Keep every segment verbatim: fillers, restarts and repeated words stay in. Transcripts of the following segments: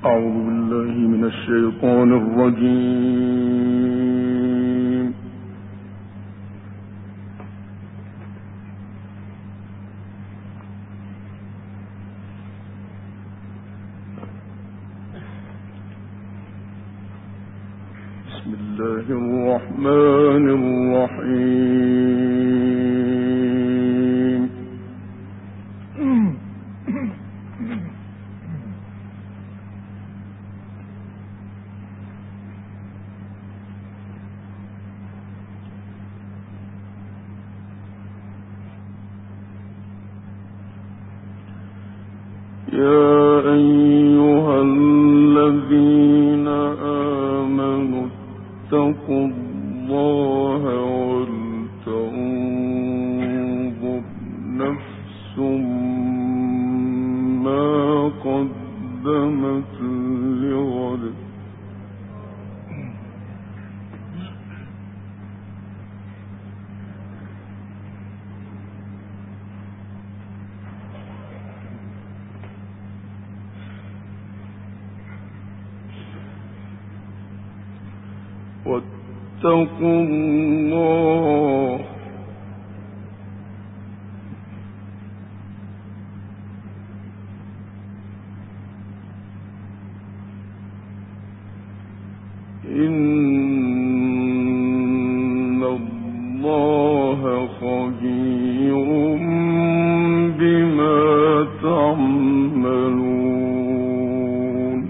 أعوذ بالله من الشيطان الرجيم. بسم الله الرحمن الرحيم. يا أيها الذين آمنوا اتقوا الله ولتنظر نفس ما قدمت لغد واتقوا الله إن الله خبير بما تعملون.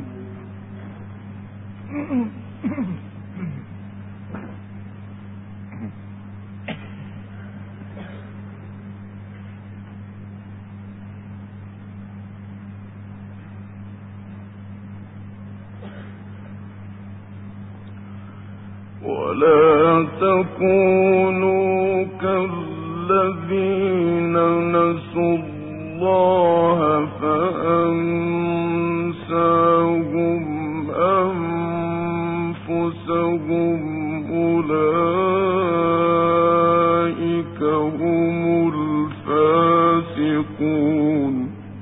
ولا تكونوا كالذين نسوا الله فأنساهم أنفسهم أولئك هم الفاسقون.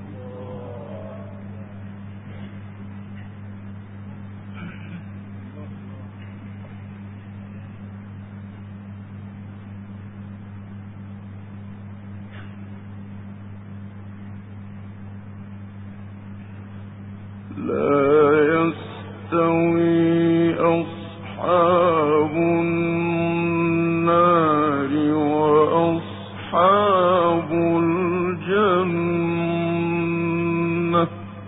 لا يستوي أصحاب النار وأصحاب الجنة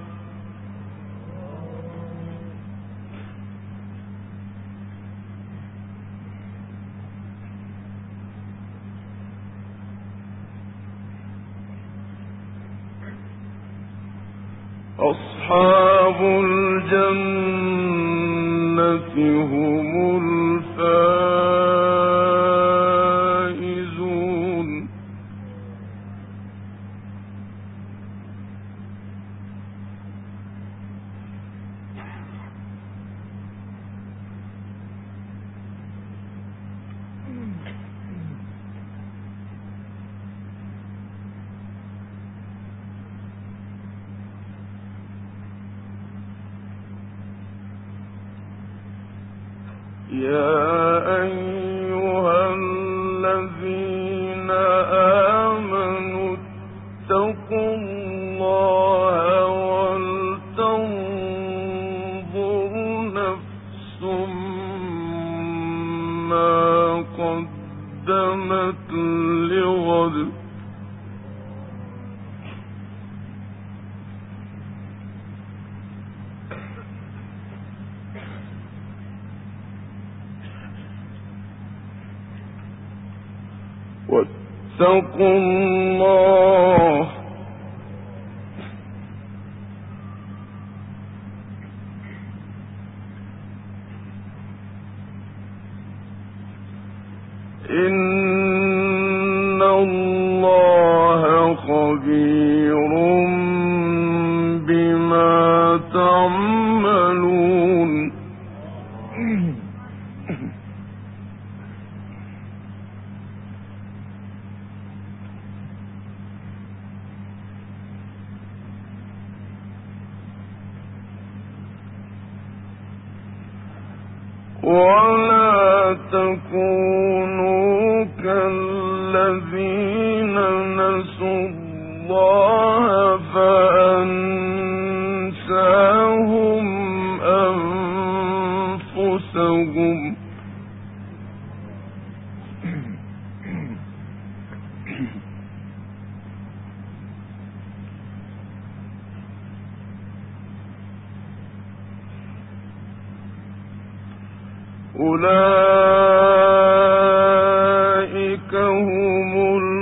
أصحاب الجنة هم الفائزون. يا أيها الذين آمنوا اتقوا الله ولتنظر نفس ما قدمت لغد واتقوا الله إن الله خبير بما تعملون. ولا تكونوا كالذين نسوا الله فأنساهم أنفسهم أولئك هم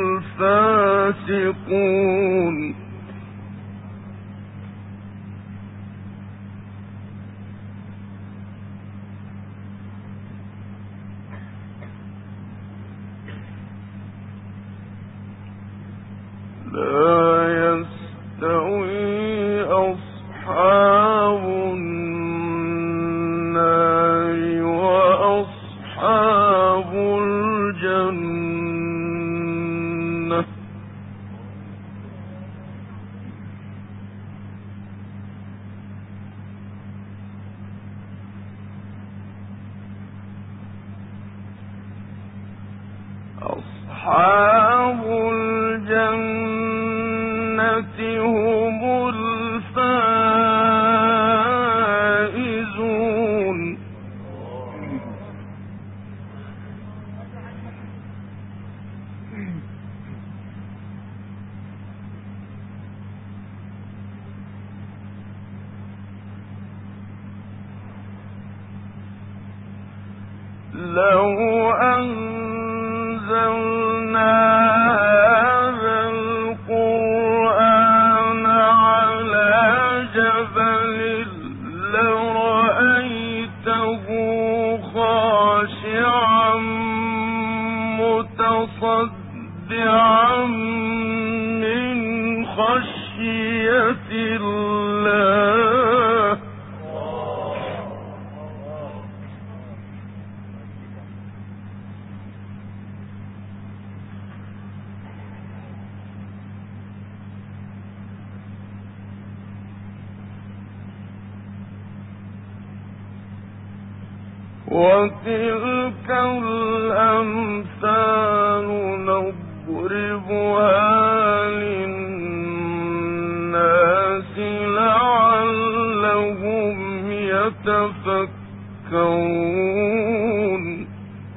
الفاسقون لا يستوي أصحاب النار وأصحاب الجنة أصحاب الجنة هم الفائزون لو أنزلنا هذا القرآن على جبل لرأيته خاشعا متصدعا من خشية الله وتلك الأمثال نضربها للناس لعلهم يتفكرون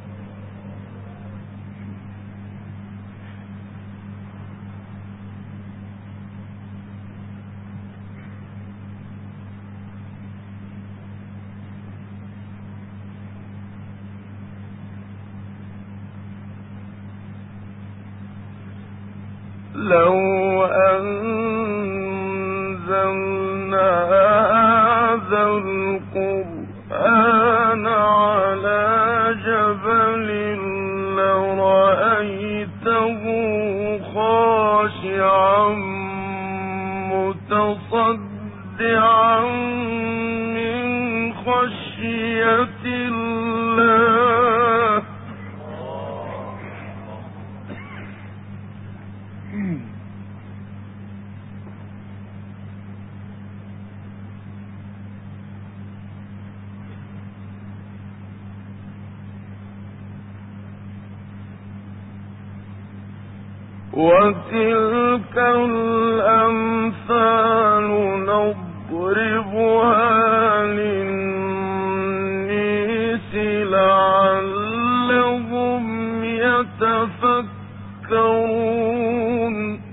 لو أنزلنا هذا القرآن على جبل لرأيته خاشعا متصدعا من خشية الله وتلك الأمثال نضربها للناس لعلهم يتفكرون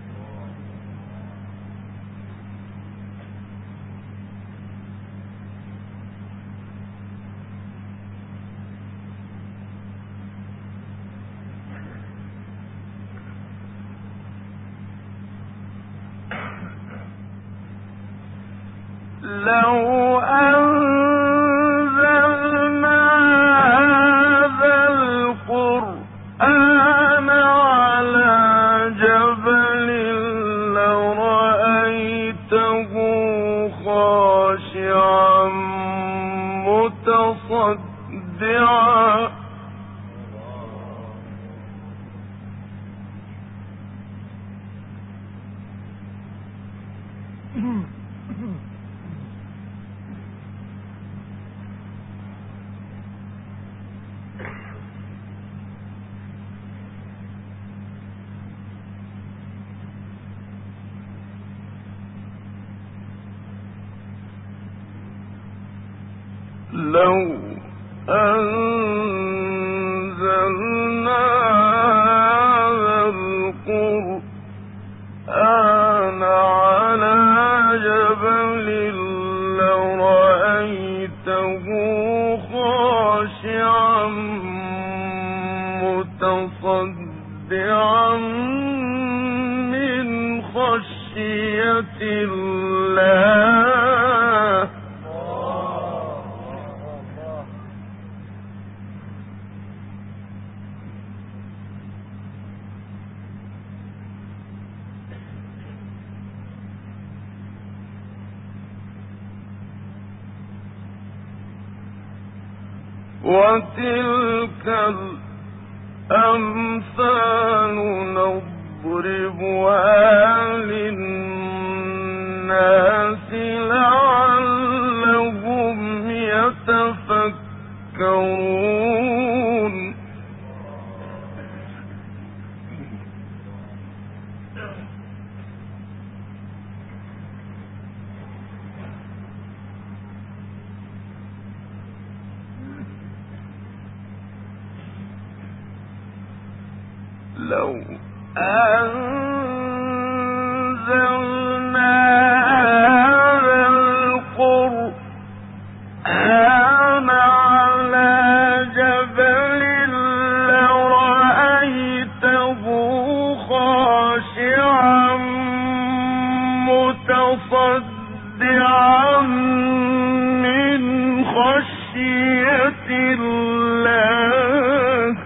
لو أنزلنا هذا القرآن على جبل لرأيته خاشعا متصدعا لو أنزلنا هذا القرآن على جبل لرأيته خاشعا متصدعا من خشية الله. وتلك الأمثال نضربها للناس لعلهم يتفكرون. لو أنزلنا هذا القرآن على جبل لرأيته خاشعا متصدعا من خشية الله.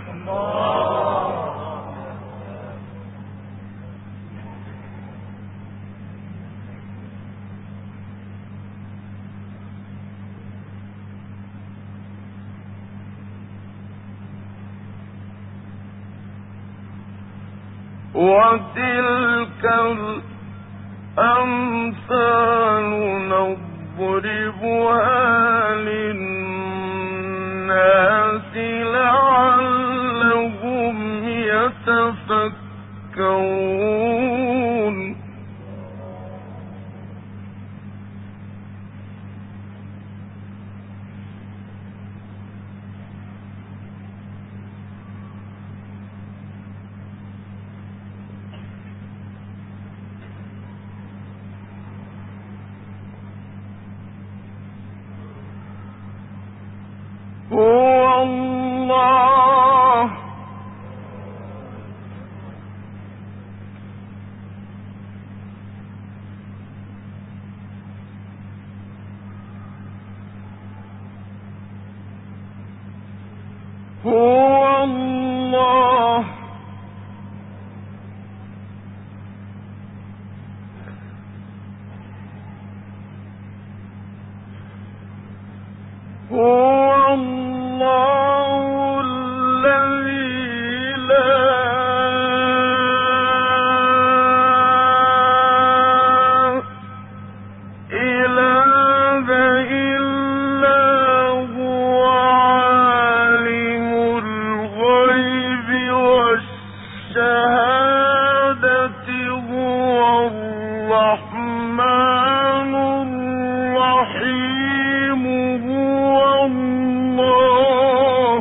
وتلك الأمثال نضربها للناس لعلهم يتفكرون. هو الله هو الله هو الله الذي لا إله إلا هو عالم الغيب والشهادة هو الرحمن الرحيم هو الله.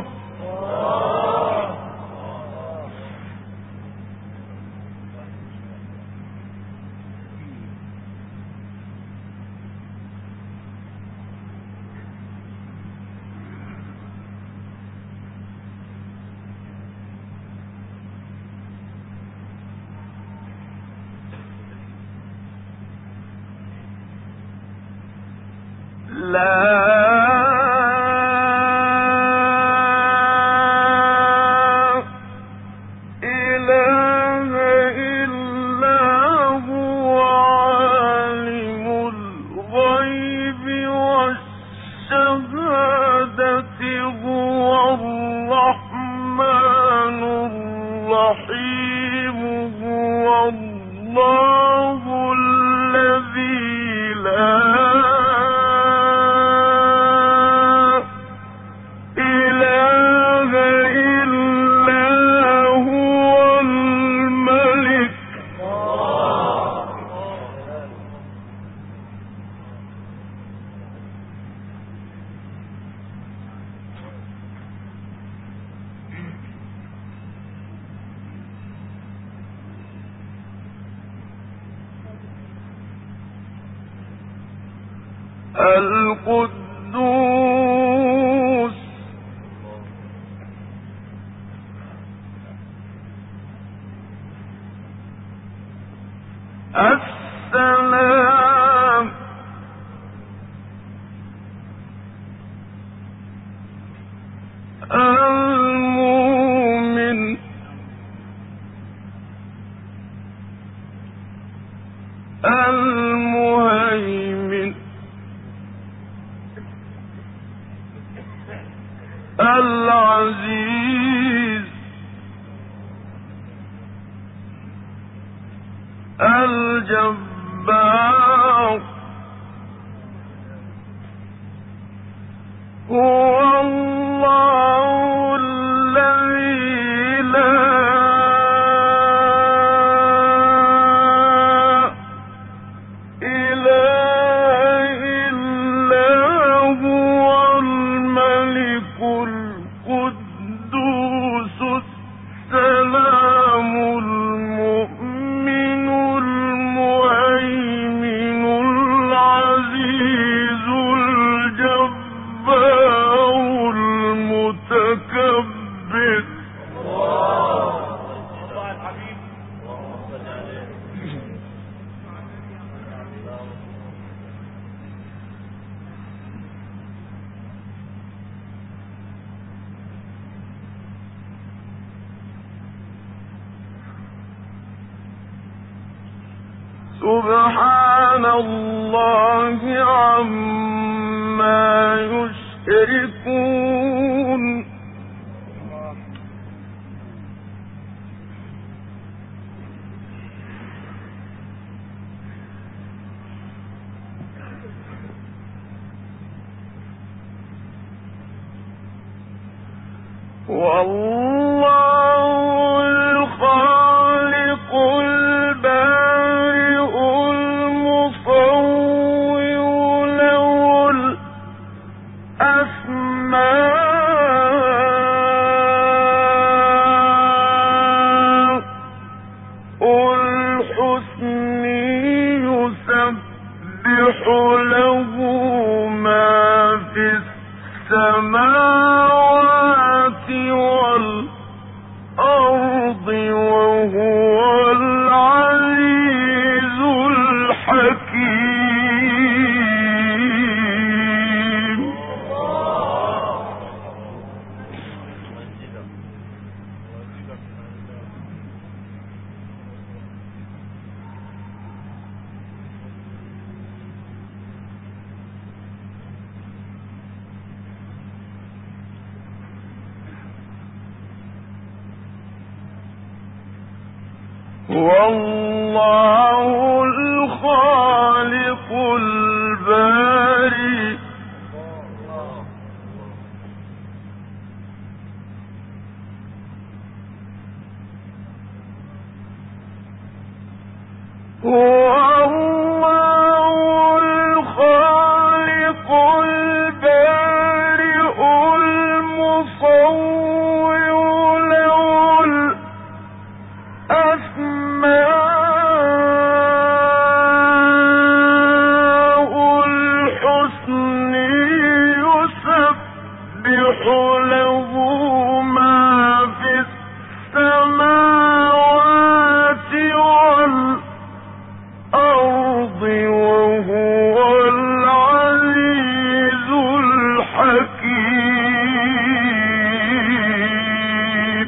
القدوس السلام المؤمن المهيمن العزيز الجبار هو الله الذي لا إله إلا هو الملك القدوس السلام المؤمن المهيمن العزيز الجبار المتكبر سبحان الله عما يشركون والله الخالق البارئ المصور له الأسماء الحسنى يسبح له ما في السماوات والأرض وهو العزيز الحكيم والله الخالق البارئ هو الله الخالق البارئ المصور له الأسماء الحسنى يسبح له ما في السماوات والأرض وهو العزيز الحكيم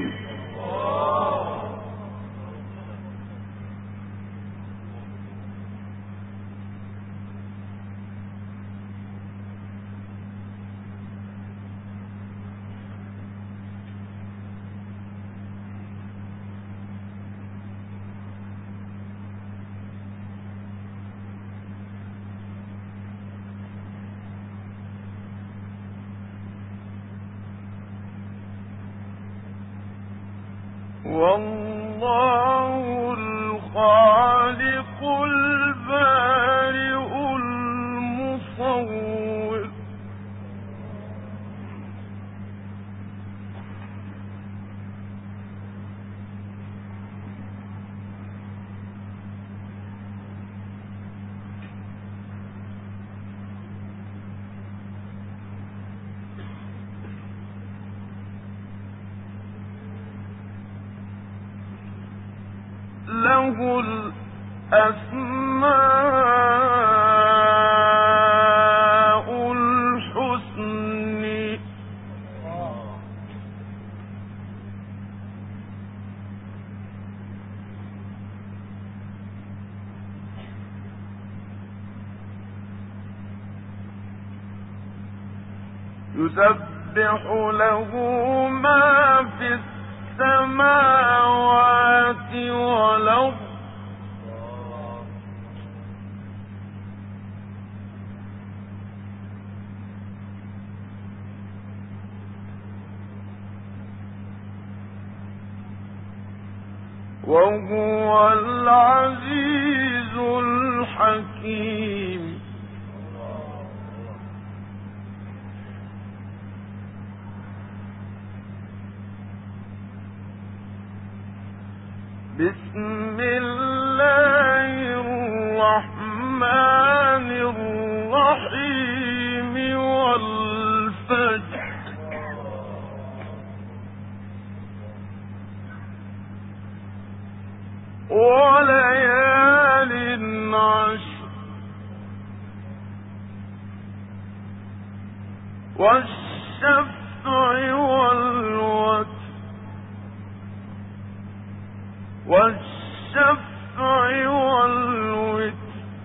والله الخالق البارئ المصور له الأسماء الحسنى يسبح له ما في السماوات والأرض وهو العزيز الحكيم. بسم الله الرحمن الرحيم والفجر وليال عشر والشفع والوتر والشفع والوتر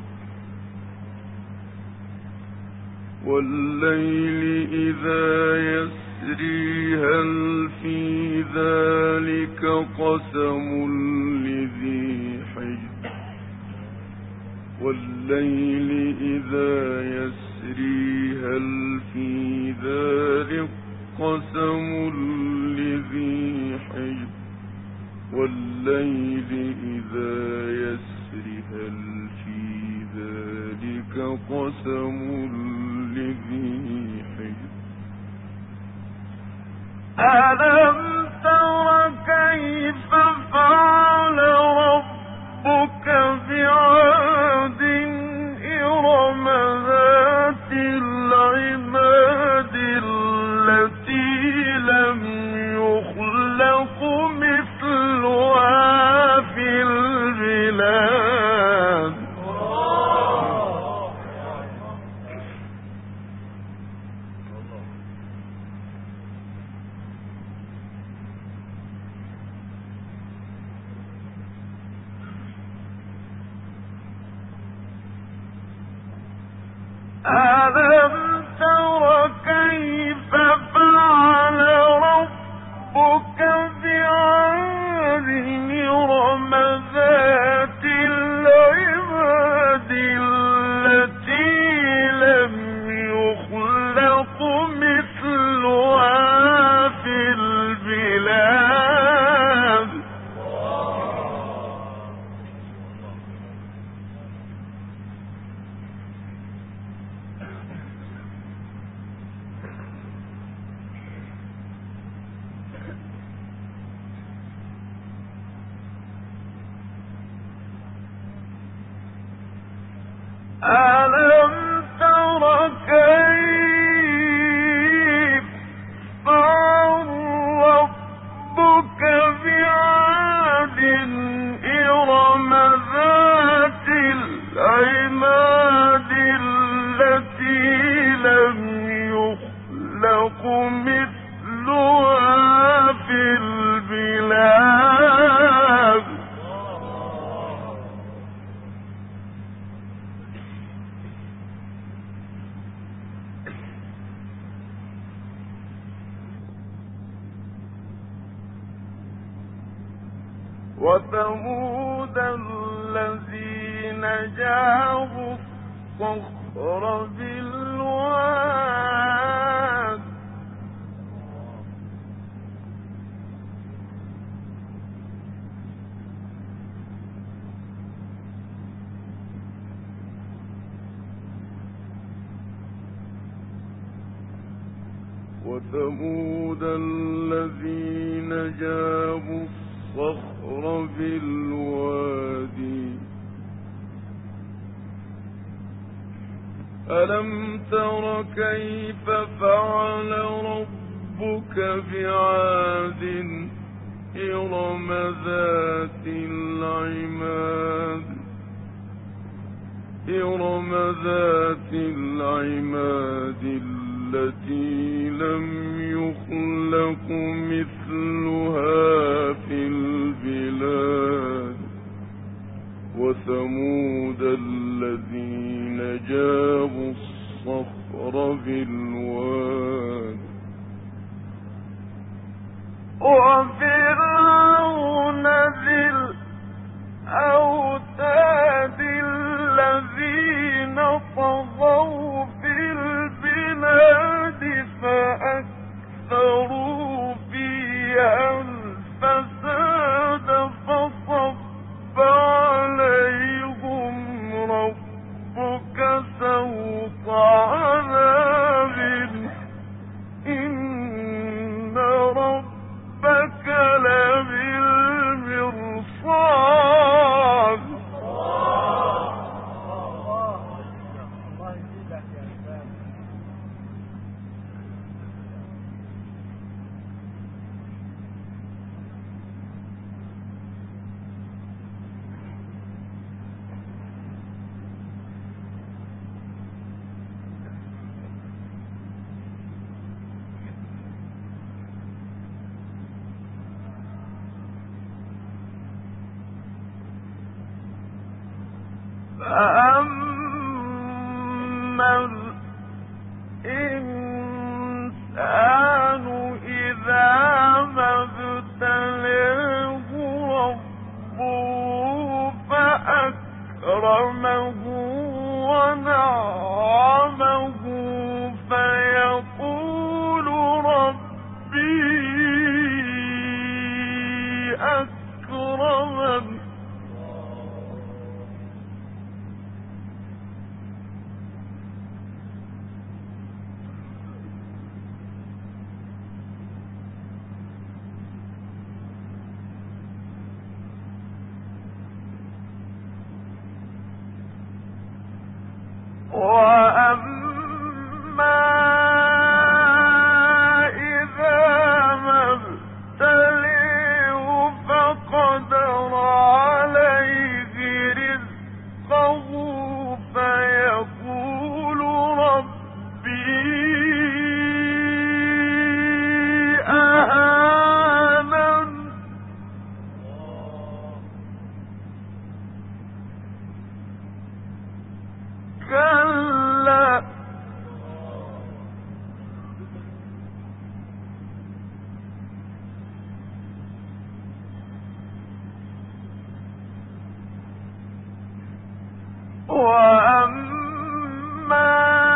والليل إذا يسري هل في ذلك قسم لذي حجر والليل إذا يسري هل في ذلك قسم لذي حجر والليل إذا يسري هل في ذلك قسم لذي حجر ألم تر كيف فعل ربك بعاد إرم ذات العماد التي لم يخلق مثلها في البلاد ألم تر كيف فعل ربك بعاد إرم ذات العماد التي لم يخلق مثلها في البلاد ألم تر كيف فعل ربك بعاد إرم ذات العماد التي لم يخلق مثلها في البلاد وثمود الذين جابوا الصخر بالواد وثمود الذين جابوا الصخر بالوادي ألم تر كيف فعل ربك بعاد إرم ذات العماد إرم ذات العماد التي لم يخلق مثلها في البلاد وثمود الذين جابوا الصخر بالواد وفرعون ذي الأوتاد الذين طغوا في البلاد فأكثروا فيها الفساد فصب عليهم ربك سوط عذاب إن ربك لبالمرصاد فأما الإنسان إذا ما ابتلاه ربه فأكرمه ونعمه فيقول ربي أكرمن وأما إذا ما ابتليه فقدر عليه رزقه فيقول ربي أهانن كلا وأما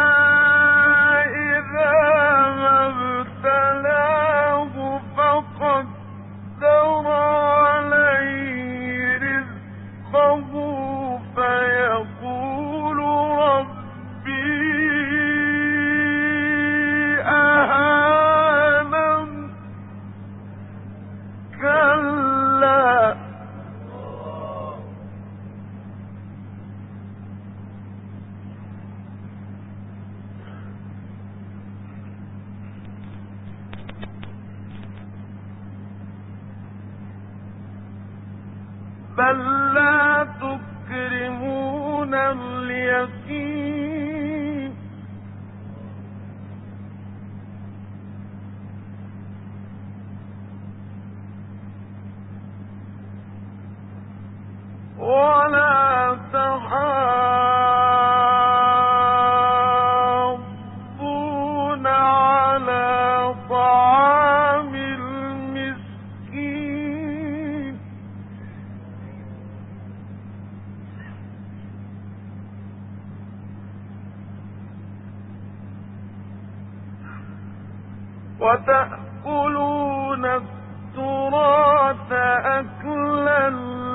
إذا ما ابتلاه فقدر عليه رزقه فيقول ربي أهانن كلا بل لا تكرمون اليتيم ولا تحاضون على طعام المسكين وتأكلون التراث أكلا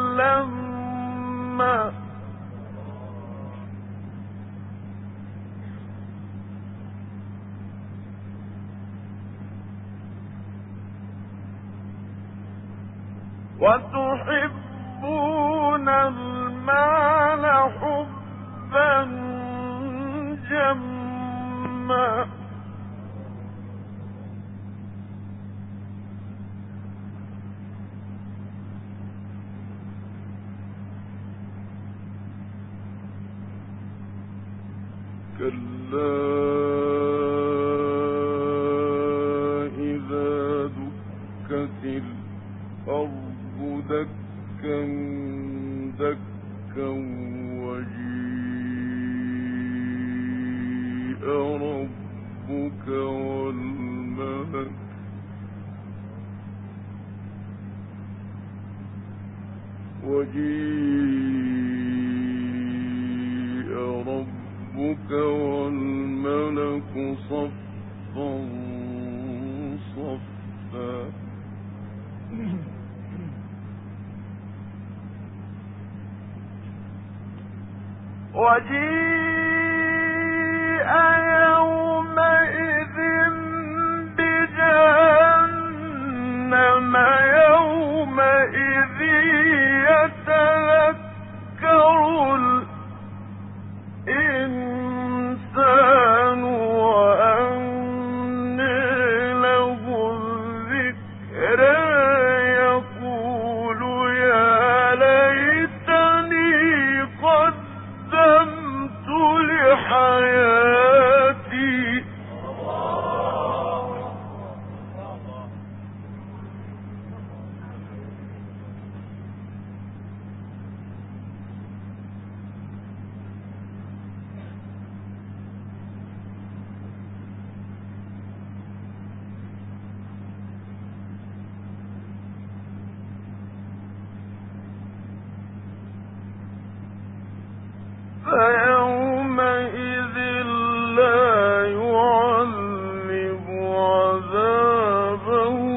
لما وتحبون المال حبا جما دكا دكا وجيء ربك والملك وجيء ربك والملك صفا صفا وجيء يومئذ بجهنم يومئذ يتذكر الإنسان وأنى له الذكرى يقول يا ليتني قدمت لحياتي فيومئذ لا يعذب عذابه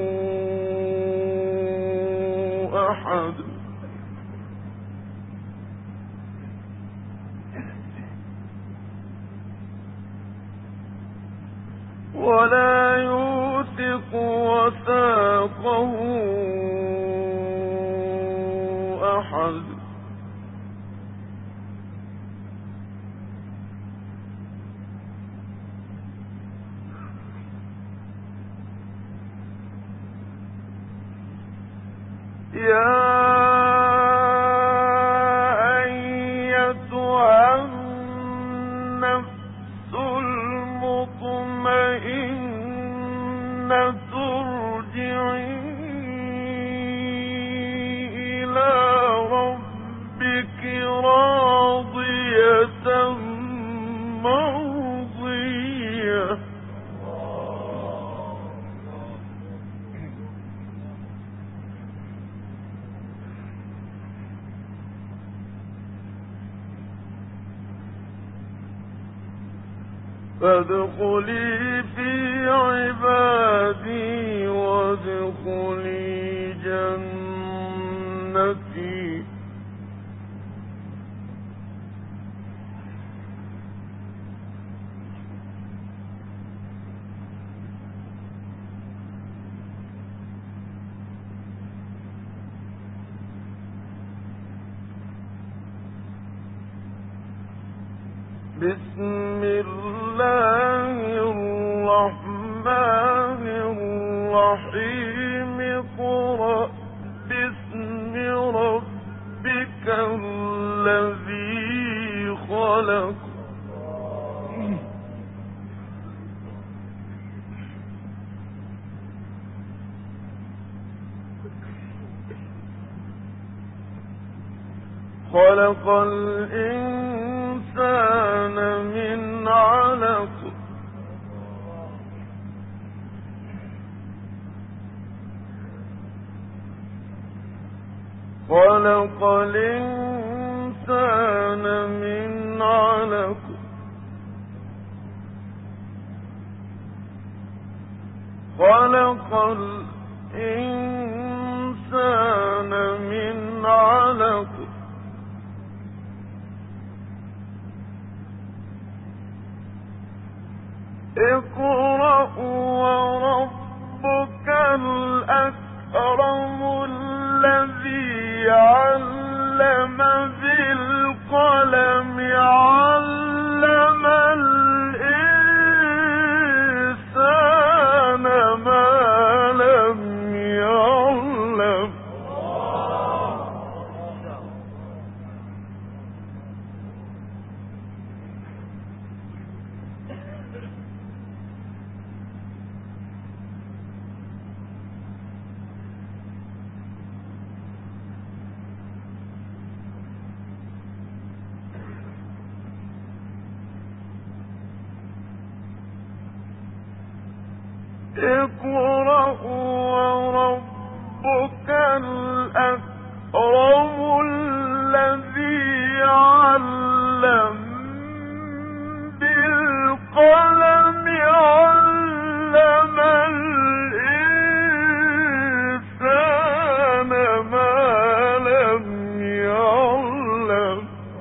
أحد ولا يوثق وثاقه أحد يا أيتها النفس المطمئنة ارجعي إلى ربك راضية مرضية فادخلي في عبادي وادخلي جنتي بسم الله الرحمن الرحيم اقرأ باسم ربك الذي خلق خلق الإنسان من علق خلق الإنسان من علق خلق الإنسان من علق اقرأ وربك الأكرم الذي علم بالقلم علم الإنسان ما لم يعلم اقرأ وربك الأكرم الذي علم بالقلم علم الإنسان ما لم يعلم.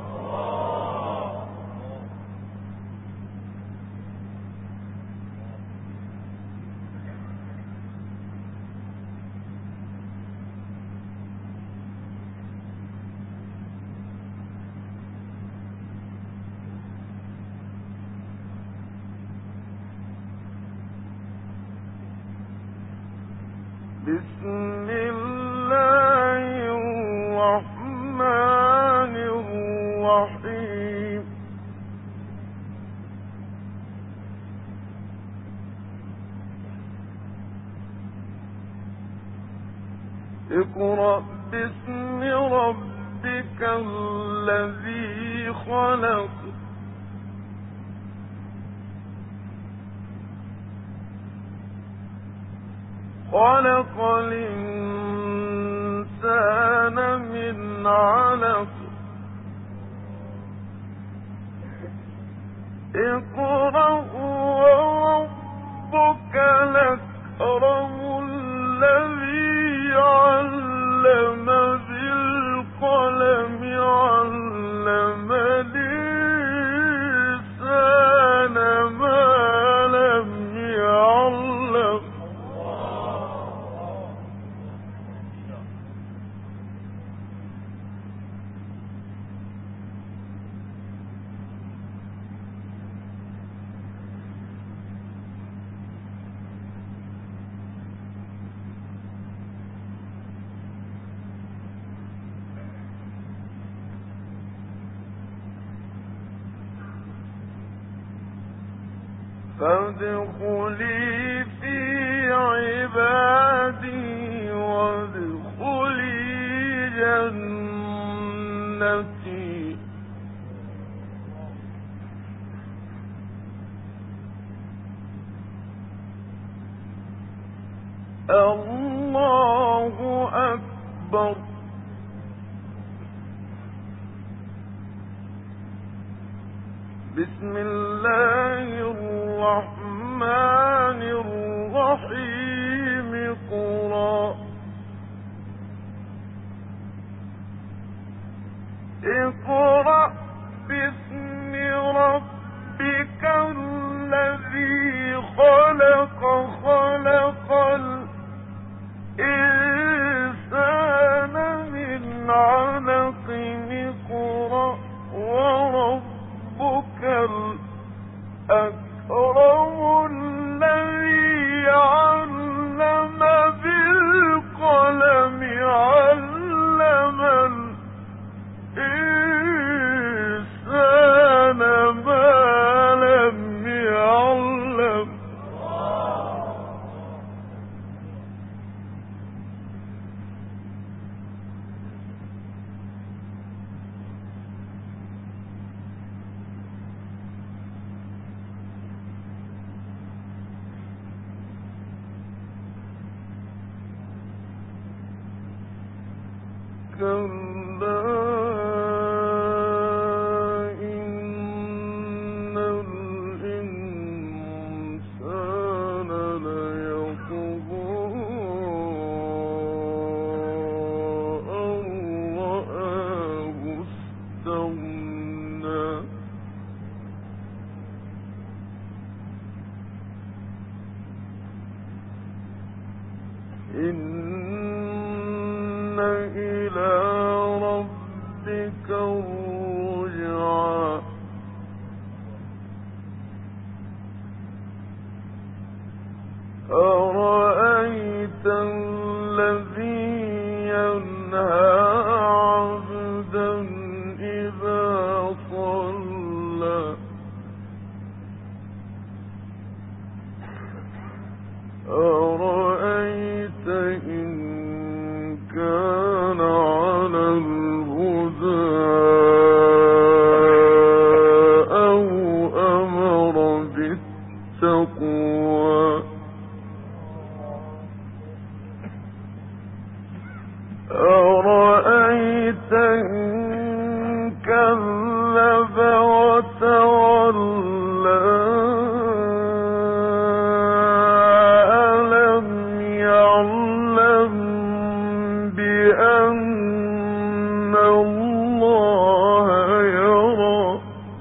بسم الله الرحمن الرحيم. اقرأ باسم ربك الذي خلق. خلق الإنسان من علق. اقرأ وربك الأكرم الذي علم بالقلم علم الإنسان ما لم يعلم. فادخلي في عبادي وادخلي جنتي. الله أكبر. بسم الله الرحمن الرحيم. اقرأ اقرأ باسم ربك الذي خلق. خلق الإنسان من علق. اقرأ وربك الأكرم الذي علم بالقلم علم الإنسان ما لم يعلم. كلا إن الإنسان ليطغى أن رآه استغنى. إن إلى ربك الرجعى. أرأيت الذي ينهى عبدا إذا صلى. أرأيت إن كان على الهدى أو أمر بالتقوى. أرأيت إن كذب وتولى ألم يعلم بأن الله يرى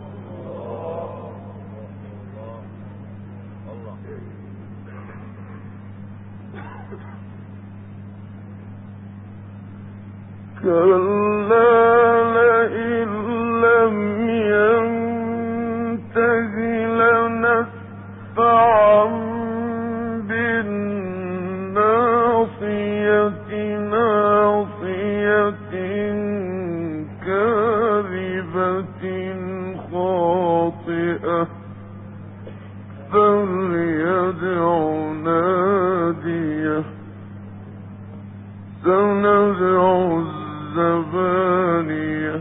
كلا لئن لم ينته لنسفعا بالناصية ناصية كاذبة خاطئة فليدع ناديه سندع الزبانية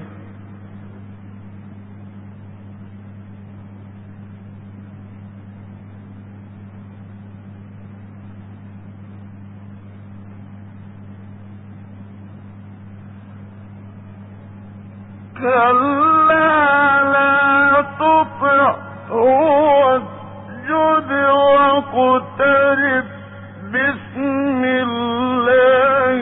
كلا لا تطعه واسجد واقترب بسم الله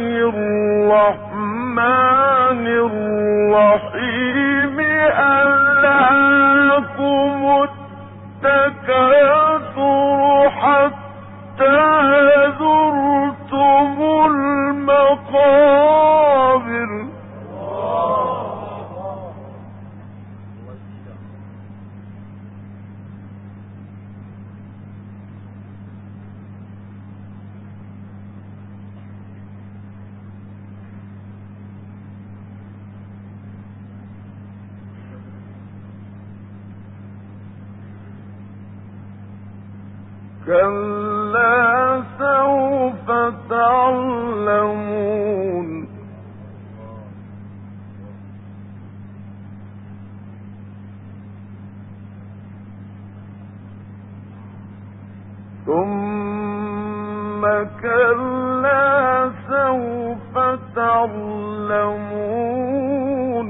الرحمن الرحيم ألهاكم التكاثر حتى زرتم المقابر كلا سوف تعلمون ثم كلا سوف تعلمون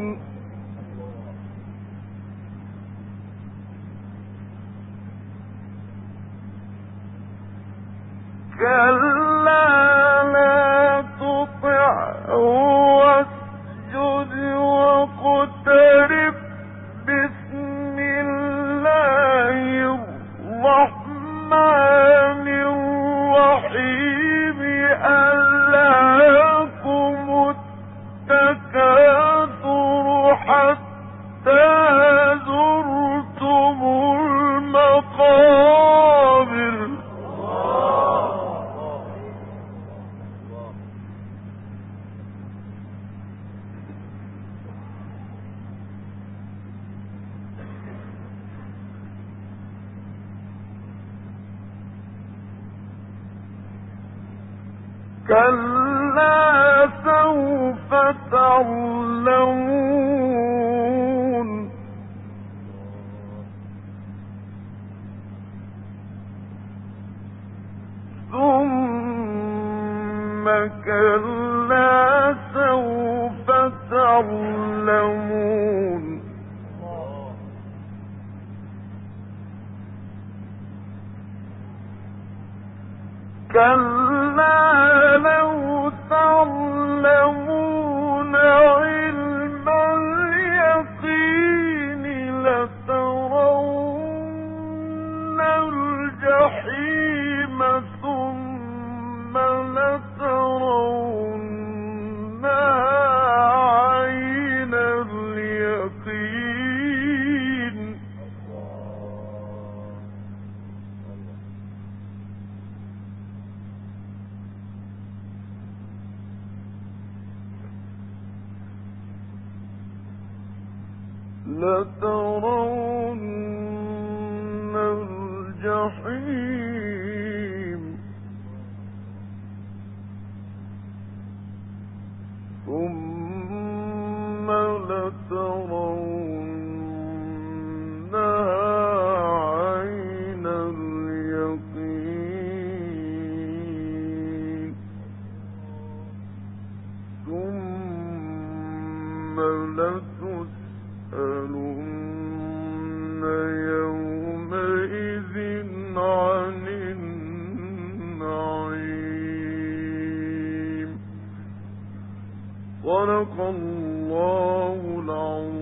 كلا لا تطعه واسجد واقترب بسم الله الرحمن الرحيم ألهاكم التكاثر حتى زرتم المقابر كلا سوف تعلمون ثم كلا سوف تعلمون كلا لو تعلمون علم اليقين لترون الجحيم ثم لترونها عين اليقين لترون الجحيم ثم لترونها عين اليقين ثم صدق الله العظيم.